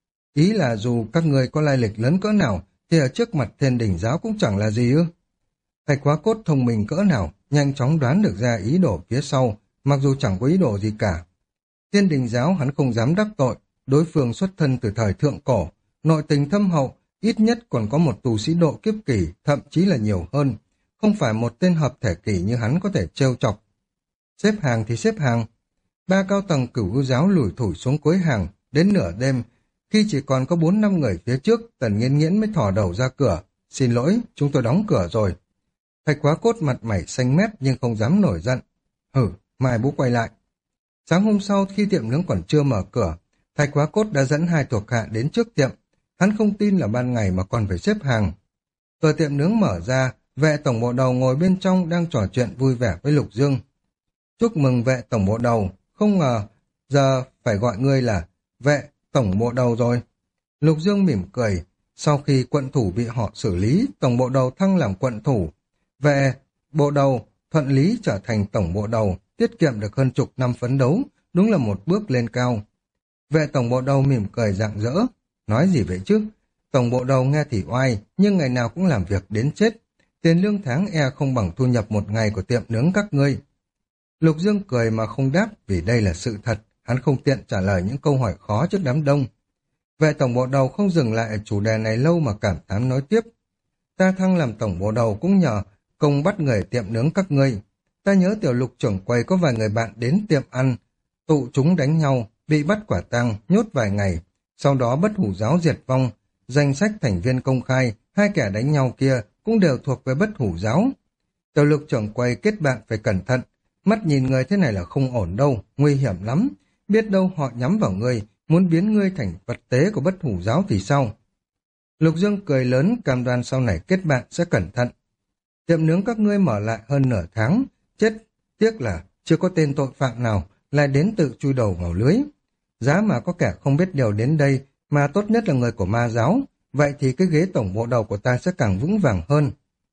Ý là dù các người có lai lịch lớn cỡ nào thì ở trước mặt Thiên Đình giáo cũng chẳng là gì ư. Thạch Hóa Cốt thông minh cỡ nào, nhanh chóng đoán được ra ý đồ phía sau, mặc dù chẳng có ý đồ gì cả. Thiên Đình giáo hắn không dám đắc tội, đối phương xuất thân từ thời thượng cổ, nội tình thâm hậu, ít nhất còn có một tu sĩ độ kiếp kỳ, thậm chí là nhiều hơn, không phải một tên hợp thể kỳ như hắn có thể trêu chọc. Xếp hàng thì xếp hàng. Ba cao tầng Cửu U giáo lủi thủi xuống cuối hàng, đến nửa đêm, khi chỉ còn có 4-5 người phía trước, Tần Nghiễn Nghiễn mới thò đầu ra cửa. Xin lỗi, chúng tôi đóng cửa rồi. Thạch Hóa Cốt mặt mày xanh mét nhưng không dám nổi giận. Hử, mai bố quay lại. Sáng hôm sau khi tiệm nướng còn chưa mở cửa, Thạch Hóa Cốt đã dẫn hai thuộc hạ đến trước tiệm. Hắn không tin là ban ngày mà còn phải xếp hàng. Cửa tiệm nướng mở ra, vệ tổng bộ đầu ngồi bên trong đang trò chuyện vui vẻ với Lục Dương. Chúc mừng vệ tổng bộ đầu, không ngờ giờ phải gọi ngươi là vệ tổng bộ đầu rồi. Lục Dương mỉm cười, sau khi quận thủ bị họ xử lý, tổng bộ đầu thăng làm quận thủ. Vệ bộ đầu thuận lý trở thành tổng bộ đầu, tiết kiệm được hơn chục năm phấn đấu, đúng là một bước lên cao. Vệ tổng bộ đầu mỉm cười rạng rỡ, nói gì vậy chứ? Tổng bộ đầu nghe thì oai, nhưng ngày nào cũng làm việc đến chết. Tiền lương tháng không bằng thu nhập một ngày của tiệm nướng các ngươi. Lục Dương cười mà không đáp vì đây là sự thật, hắn không tiện trả lời những câu hỏi khó trước đám đông. Vệ tổng bộ đầu không dừng lại ở chủ đề này lâu mà cảm thán nói tiếp. Ta thăng làm tổng bộ đầu cũng nhờ công bắt người tiệm nướng các ngươi. Ta nhớ tiểu Lục trưởng quầy có vài người bạn đến tiệm ăn, tụ chúng đánh nhau, bị bắt quả tang, nhốt vài ngày. Sau đó Bất Hủ giáo diệt vong, danh sách thành viên công khai, hai kẻ đánh nhau kia cũng đều thuộc về Bất Hủ giáo. Tiểu Lục trưởng quầy kết bạn phải cẩn thận, mắt nhìn người thế này là không ổn đâu, nguy hiểm lắm. Biết đâu họ nhắm vào ngươi, muốn biến ngươi thành vật tế của Bất Hủ giáo thì sao? Lục Dương cười lớn, cam đoan sau này kết bạn sẽ cẩn thận. Tiệm nướng các ngươi mở lại hơn nửa tháng, chết tiếc là chưa có tên tội phạm nào lại đến tự chui đầu vào lưới. Giá mà có kẻ không biết điều đến đây mà tốt nhất là người của ma giáo, vậy thì cái ghế tổng bộ đầu của ta sẽ càng vững vàng hơn.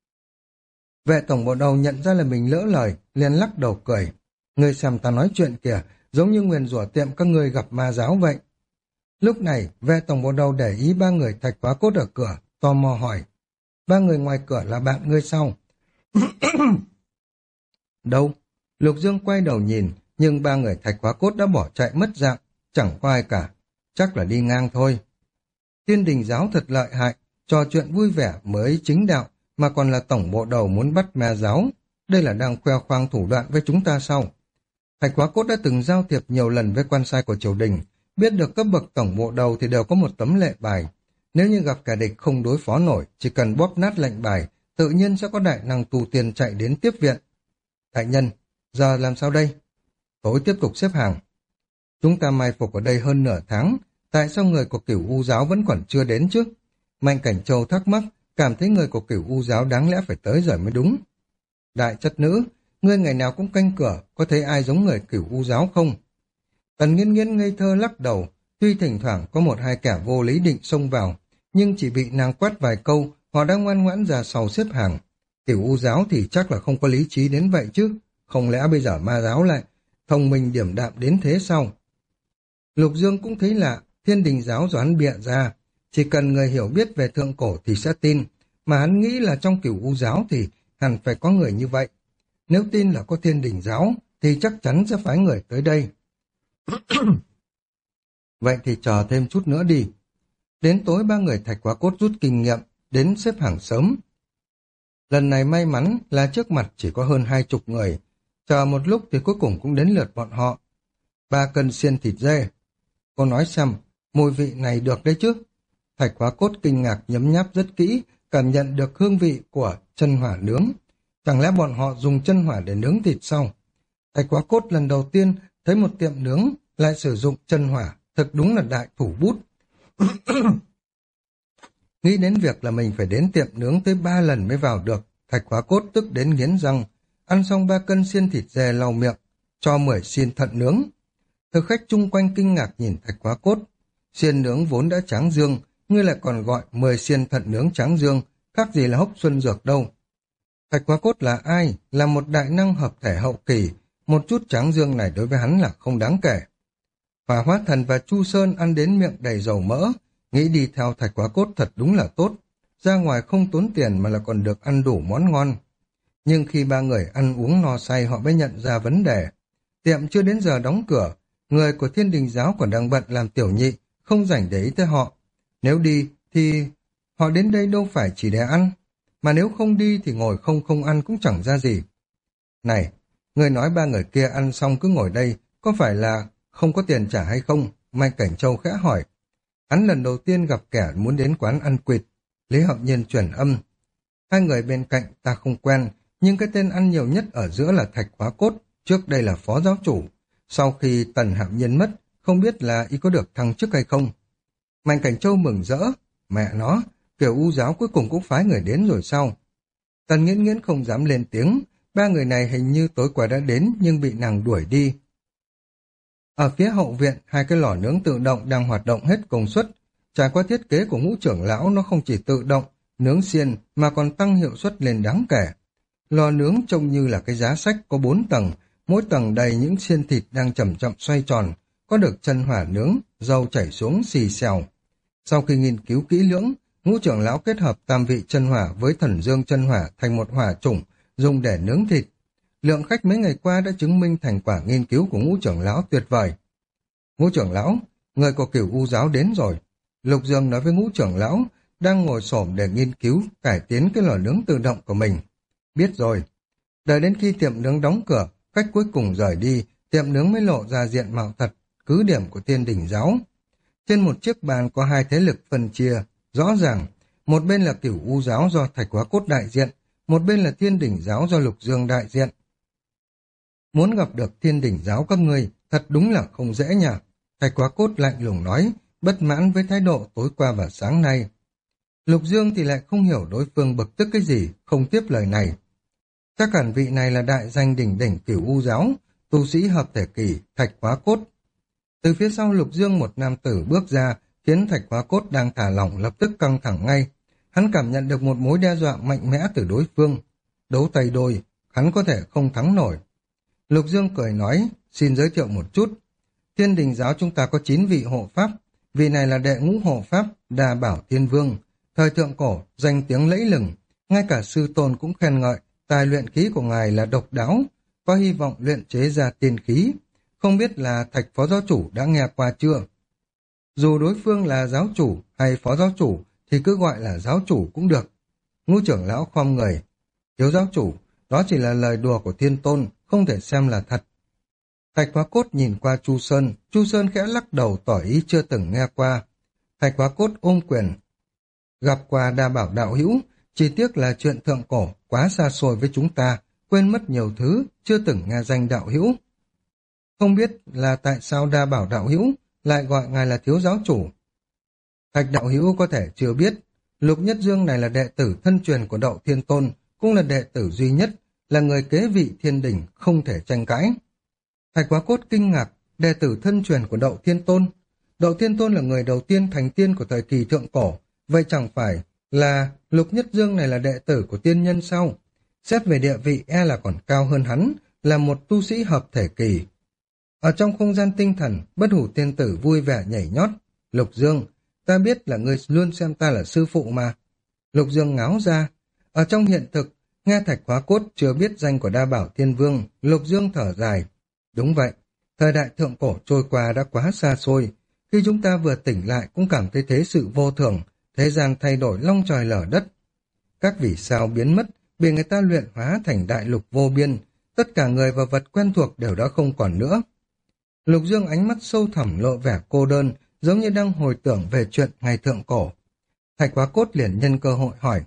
Vệ tổng bộ đầu nhận ra là mình lỡ lời, liền lắc đầu cười. Ngươi xem ta nói chuyện kìa, giống như nguyền rủa tiệm các ngươi gặp ma giáo vậy. Lúc này, vệ tổng bộ đầu để ý ba người Thạch Hóa Cốt ở cửa, tò mò hỏi. Ba người ngoài cửa là bạn ngươi sao? Đâu? Lục Dương quay đầu nhìn, nhưng ba người Thạch Hóa Cốt đã bỏ chạy mất dạng, chẳng có ai cả. Chắc là đi ngang thôi. Thiên Đình giáo thật lợi hại, trò chuyện vui vẻ mới chính đạo, mà còn là tổng bộ đầu muốn bắt ma giáo. Đây là đang khoe khoang thủ đoạn với chúng ta sao? Thạch Hóa Cốt đã từng giao thiệp nhiều lần với quan sai của triều đình, biết được cấp bậc tổng bộ đầu thì đều có một tấm lệ bài. Nếu như gặp kẻ địch không đối phó nổi, chỉ cần bóp nát lệnh bài, tự nhiên sẽ có đại năng tu tiên chạy đến tiếp viện. Đại nhân, giờ làm sao đây? Tối tiếp tục xếp hàng. Chúng ta mai phục ở đây hơn nửa tháng, tại sao người của Cửu U giáo vẫn còn chưa đến chứ? Mạnh Cảnh Châu thắc mắc, cảm thấy người của Cửu U giáo đáng lẽ phải tới giờ mới đúng. Đại chất nữ, Ngươi ngày nào cũng canh cửa, có thấy ai giống người Cửu U giáo không? Tần Nghiên Nghiên ngây thơ lắc đầu, tuy thỉnh thoảng có một hai kẻ vô lý định xông vào, nhưng chỉ bị nàng quát vài câu, họ đã ngoan ngoãn ra sau xếp hàng. Cửu U giáo thì chắc là không có lý trí đến vậy chứ, không lẽ bây giờ ma giáo lại thông minh điểm đạm đến thế sao? Lục Dương cũng thấy lạ, Thiên Đình giáo do hắn bịa ra, chỉ cần người hiểu biết về thượng cổ thì sẽ tin, mà hắn nghĩ là trong Cửu U giáo thì hẳn phải có người như vậy. Nếu tin là có Thiên Đình giáo thì chắc chắn sẽ phái người tới đây. Vậy thì chờ thêm chút nữa đi. Đến tối ba người Thạch Quá Cốt rút kinh nghiệm, đến xếp hàng sớm. Lần này may mắn là trước mặt chỉ có hơn 20 người, chờ một lúc thì cuối cùng cũng đến lượt bọn họ. 3 cân xiên thịt dê. Cô nói xem, mùi vị này được đấy chứ? Thạch Quá Cốt kinh ngạc nhấm nháp rất kỹ, cảm nhận được hương vị của chân hỏa nướng. Chẳng lẽ bọn họ dùng chân hỏa để nướng thịt sao? Thạch Quá Cốt lần đầu tiên thấy một tiệm nướng lại sử dụng chân hỏa, thật đúng là đại thủ bút. Nghĩ đến việc là mình phải đến tiệm nướng tới 3 lần mới vào được, Thạch Quá Cốt tức đến nghiến răng, ăn xong 3 cân xiên thịt dê lau miệng, cho 10 xiên thận nướng. Thực khách chung quanh kinh ngạc nhìn Thạch Quá Cốt. Xiên nướng vốn đã tráng dương, ngươi lại còn gọi 10 xiên thận nướng tráng dương, khác gì là hốc xuân dược đâu. Thạch Quá Cốt là ai? Là một đại năng hợp thể hậu kỳ, một chút tráng dương này đối với hắn là không đáng kể. Hỏa Hóa Thần và Chu Sơn ăn đến miệng đầy dầu mỡ, nghĩ đi theo Thạch Quá Cốt thật đúng là tốt, ra ngoài không tốn tiền mà là còn được ăn đủ món ngon. Nhưng khi ba người ăn uống no say họ mới nhận ra vấn đề. Tiệm chưa đến giờ đóng cửa, người của Thiên Đình giáo còn đang bận làm tiểu nhị, không rảnh để ý tới họ. Nếu đi thì họ đến đây đâu phải chỉ để ăn, mà nếu không đi thì ngồi không ăn cũng chẳng ra gì. Này, người nói ba người kia ăn xong cứ ngồi đây, có phải là không có tiền trả hay không? Mai Cảnh Châu khẽ hỏi. Hắn lần đầu tiên gặp kẻ muốn đến quán ăn quỵt. Lý Hạo Nhiên chuyển âm. Hai người bên cạnh ta không quen, nhưng cái tên ăn nhiều nhất ở giữa là Thạch Quá Cốt, trước đây là phó giáo chủ. Sau khi Tần Hạo Nhiên mất, không biết là y có được thăng chức hay không. Mạnh Cảnh Châu mừng rỡ. Mẹ nó, Kiểu U giáo cuối cùng cũng phái người đến rồi sao? Tần Nghiễn Nghiễn không dám lên tiếng, ba người này hình như tối qua đã đến nhưng bị nàng đuổi đi. Ở phía hậu viện, hai cái lò nướng tự động đang hoạt động hết công suất. Trải qua thiết kế của Ngũ trưởng lão, nó không chỉ tự động nướng xiên mà còn tăng hiệu suất lên đáng kể. Lò nướng trông như là cái giá sách có 4 tầng, mỗi tầng đầy những xiên thịt đang chậm chậm xoay tròn, có được chân hỏa nướng, dầu chảy xuống xì xèo. Sau khi nghiên cứu kỹ lưỡng, Ngũ trưởng lão kết hợp tam vị chân hỏa với thần dương chân hỏa thành một hỏa chủng dùng để nướng thịt. Lượng khách mấy ngày qua đã chứng minh thành quả nghiên cứu của Ngũ trưởng lão tuyệt vời. Ngũ trưởng lão, người của Cửu U giáo đến rồi. Lục Dương nói với Ngũ trưởng lão, đang ngồi xổm để nghiên cứu, cải tiến cái lò nướng tự động của mình. Biết rồi. Đợi đến khi tiệm nướng đóng cửa, khách cuối cùng rời đi, tiệm nướng mới lộ ra diện mạo thật, cứ điểm của Thiên Đình giáo. Trên một chiếc bàn có hai thế lực phân chia, rõ ràng, một bên là Cửu U giáo do Thạch Quá Cốt đại diện, một bên là Thiên Đình giáo do Lục Dương đại diện. Muốn gặp được Thiên Đình giáo các ngươi, thật đúng là không dễ nhỉ. Thạch Quá Cốt lạnh lùng nói, bất mãn với thái độ tối qua và sáng nay. Lục Dương thì lại không hiểu đối phương bực tức cái gì, không tiếp lời này. Chắc hẳn vị này là đại danh đỉnh đỉnh Cửu U giáo, tu sĩ hợp thể kỳ, Thạch Quá Cốt. Từ phía sau Lục Dương một nam tử bước ra, khiến Thạch Quá Cốt đang thả lỏng lập tức căng thẳng ngay. Hắn cảm nhận được một mối đe dọa mạnh mẽ từ đối phương. Đấu tay đôi, hắn có thể không thắng nổi. Lục Dương cười nói, xin giới thiệu một chút. Thiên Đình giáo chúng ta có 9 vị hộ pháp, vị này là đệ ngũ hộ pháp, Đa Bảo Thiên Vương. Thời thượng cổ, danh tiếng lẫy lừng, ngay cả sư tôn cũng khen ngợi, tài luyện khí của ngài là độc đáo, có hy vọng luyện chế ra tiên khí. Không biết là Thạch phó giáo chủ đã nghe qua chưa? Dù đối phương là giáo chủ hay phó giáo chủ thì cứ gọi là giáo chủ cũng được. Ngũ trưởng lão khom người. Thiếu giáo chủ, đó chỉ là lời đùa của Thiên Tôn, không thể xem là thật. Thạch Quá Cốt nhìn qua Chu Sơn khẽ lắc đầu tỏ ý chưa từng nghe qua. Thạch Quá Cốt ôm quyền. Gặp qua Đa Bảo đạo hữu, chỉ tiếc là chuyện thượng cổ quá xa xôi với chúng ta, quên mất nhiều thứ, chưa từng nghe danh đạo hữu. Không biết là tại sao Đa Bảo đạo hữu lại gọi ngài là thiếu giáo chủ. Thạch đạo hữu có thể chưa biết, Lục Nhất Dương này là đệ tử thân truyền của Đậu Thiên Tôn, cũng là đệ tử duy nhất là người kế vị thiên đình, không thể tranh cãi. Thạch Quá Cốt kinh ngạc, đệ tử thân truyền của Đậu Thiên Tôn. Đậu Thiên Tôn là người đầu tiên thành tiên của thời kỳ thượng cổ, vậy chẳng phải là Lục Nhất Dương này là đệ tử của tiên nhân sao? Xét về địa vị e là còn cao hơn hắn, là một tu sĩ hợp thể kỳ. Ở trong không gian tinh thần, Bất Hủ Tiên Tử vui vẻ nhảy nhót. Lục Dương, ta biết là ngươi luôn xem ta là sư phụ mà. Lục Dương ngáo ra. Ở trong hiện thực, nghe Thạch Quá Cốt chưa biết danh của Đa Bảo Thiên Vương, Lục Dương thở dài. Đúng vậy, thời đại thượng cổ trôi qua đã quá xa xôi. Khi chúng ta vừa tỉnh lại cũng cảm thấy thế sự vô thường, thế gian thay đổi long trời lở đất. Các vì sao biến mất, bị người ta luyện hóa thành đại lục vô biên, tất cả người và vật quen thuộc đều đã không còn nữa. Lục Dương ánh mắt sâu thẳm lộ vẻ cô đơn, giống như đang hồi tưởng về chuyện ngày thượng cổ. Thạch Quá Cốt liền nhân cơ hội hỏi,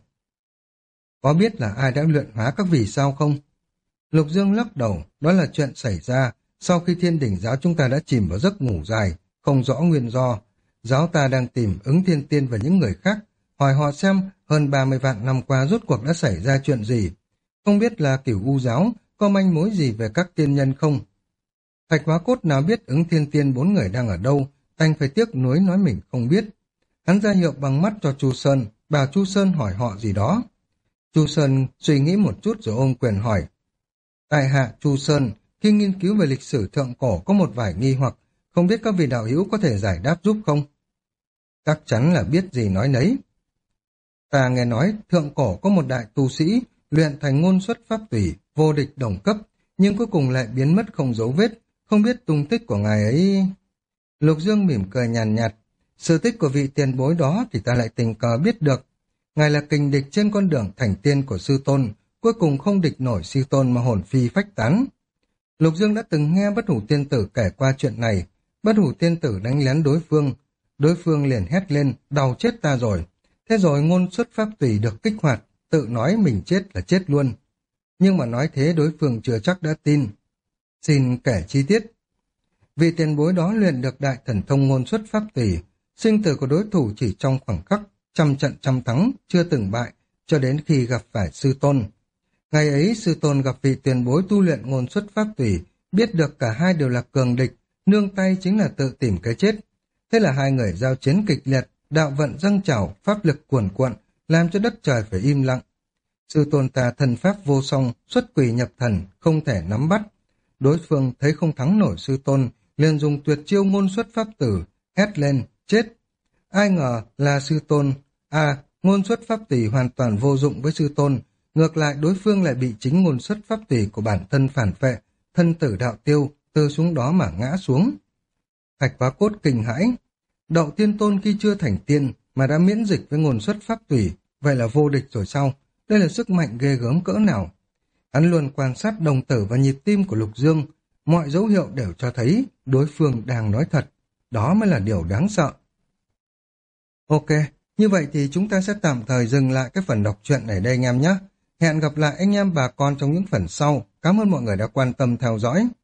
có biết là ai đã luyện hóa các vì sao không? Lục Dương lắc đầu, đó là chuyện xảy ra sau khi Thiên Đình giáo chúng ta đã chìm vào giấc ngủ dài, không rõ nguyên do. Giáo ta đang tìm Ứng Thiên Tiên và những người khác, hỏi họ xem hơn 30 vạn năm qua rốt cuộc đã xảy ra chuyện gì. Không biết là Cửu U giáo có manh mối gì về các tiên nhân không? Thạch Hóa Cốt nào biết Ứng Thiên Tiên 4 người đang ở đâu, đành phải tiếc nuối nói mình không biết. Hắn ra hiệu bằng mắt cho Chu Sơn, bảo Chu Sơn hỏi họ gì đó. Chu Sơn suy nghĩ một chút rồi ôm quyền hỏi. Tại hạ Chu Sơn, khi nghiên cứu về lịch sử thượng cổ có một vài nghi hoặc, không biết các vị đạo hữu có thể giải đáp giúp không? Chắc chắn là biết gì nói nấy. Ta nghe nói thượng cổ có một đại tu sĩ luyện thành ngôn xuất pháp tùy, vô địch đồng cấp, nhưng cuối cùng lại biến mất không dấu vết, không biết tung tích của ngài ấy. Lục Dương mỉm cười nhàn nhạt, sự tích của vị tiền bối đó thì ta lại tình cờ biết được. Ngài là kình địch trên con đường thành tiên của sư tôn, cuối cùng không địch nổi sư tôn mà hồn phi phách tán. Lục Dương đã từng nghe Bất Hủ Tiên Tử kể qua chuyện này, Bất Hủ Tiên Tử đánh lén đối phương liền hét lên, đau chết ta rồi. Thế rồi ngôn xuất pháp tùy được kích hoạt, tự nói mình chết là chết luôn. Nhưng mà nói thế đối phương chưa chắc đã tin. Xin kể chi tiết. Vị tiền bối đó luyện được đại thần thông ngôn xuất pháp tùy, sinh tử của đối thủ chỉ trong khoảng khắc, trăm trận trăm thắng, chưa từng bại, cho đến khi gặp phải sư tôn. Ngày ấy sư tôn gặp vị tiền bối tu luyện ngôn xuất pháp tùy, biết được cả hai đều là cường địch, nương tay chính là tự tìm cái chết. Thế là hai người giao chiến kịch liệt, đạo vận dâng trào, pháp lực cuồn cuộn, làm cho đất trời phải im lặng. Sư tôn ta thần pháp vô song, xuất quỷ nhập thần, không thể nắm bắt. Đối phương thấy không thắng nổi sư tôn, liền dùng tuyệt chiêu ngôn xuất pháp tử, hét lên, chết. Ai ngờ là sư tôn, ngôn xuất pháp tùy hoàn toàn vô dụng với sư tôn, ngược lại đối phương lại bị chính ngôn xuất pháp tùy của bản thân phản vệ, thân tử đạo tiêu, từ xuống đó mà ngã xuống. Thạch Quá Cốt kinh hãi, Đậu Thiên Tôn khi chưa thành tiên mà đã miễn dịch với ngôn xuất pháp tùy, vậy là vô địch rồi sao? Đây là sức mạnh ghê gớm cỡ nào? Hắn luôn quan sát đồng tử và nhịp tim của Lục Dương, mọi dấu hiệu đều cho thấy đối phương đang nói thật, đó mới là điều đáng sợ. Ok, như vậy thì chúng ta sẽ tạm thời dừng lại cái phần đọc truyện này đây anh em nhé. Hẹn gặp lại anh em bà con trong những phần sau. Cảm ơn mọi người đã quan tâm theo dõi.